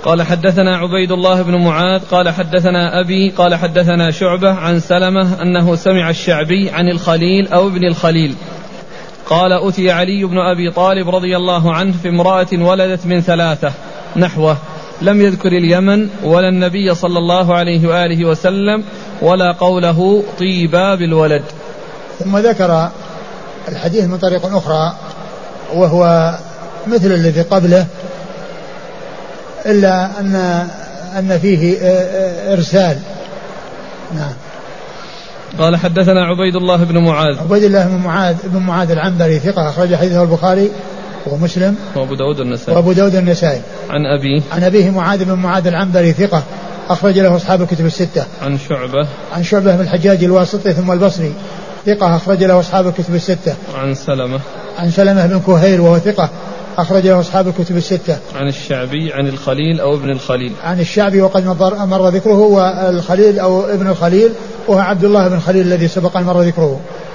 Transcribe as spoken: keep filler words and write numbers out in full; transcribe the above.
قال حدثنا عبيد الله بن معاذ قال حدثنا أبي قال حدثنا شعبة عن سلمة أنه سمع الشعبي عن الخليل أو ابن الخليل قال أتي علي بن أبي طالب رضي الله عنه في امرأة ولدت من ثلاثة نحوه، لم يذكر اليمن ولا النبي صلى الله عليه وآله وسلم ولا قوله طيبا بالولد. ثم ذكر الحديث من طريق أخرى وهو مثل الذي قبله إلا أن أن فيه إرسال. نعم. قال حدثنا عبيد الله بن معاذ عبيد الله بن معاذ بن معاذ العنبري ثقة أخرج حديثه البخاري ومسلم وأبو داود النسائي وأبو داود النسائي. عن أبيه عن أبيه معاذ بن معاذ العنبري ثقة أخرج له أصحاب الكتب الستة. عن شعبة عن شعبة بن الحجاج الواسطي ثم البصري ثقة أخرج له أصحاب الكتب الستة. عن سلمة عن سلمة بن كهيل وهو ثقة أخرج له أصحاب الكتب الستة. عن الشعبي عن الخليل أو ابن الخليل. عن الشعبي وقد مر ذكره والخليل أو ابن الخليل وهو عبد الله بن خليل الذي سبق أن مر ذكره.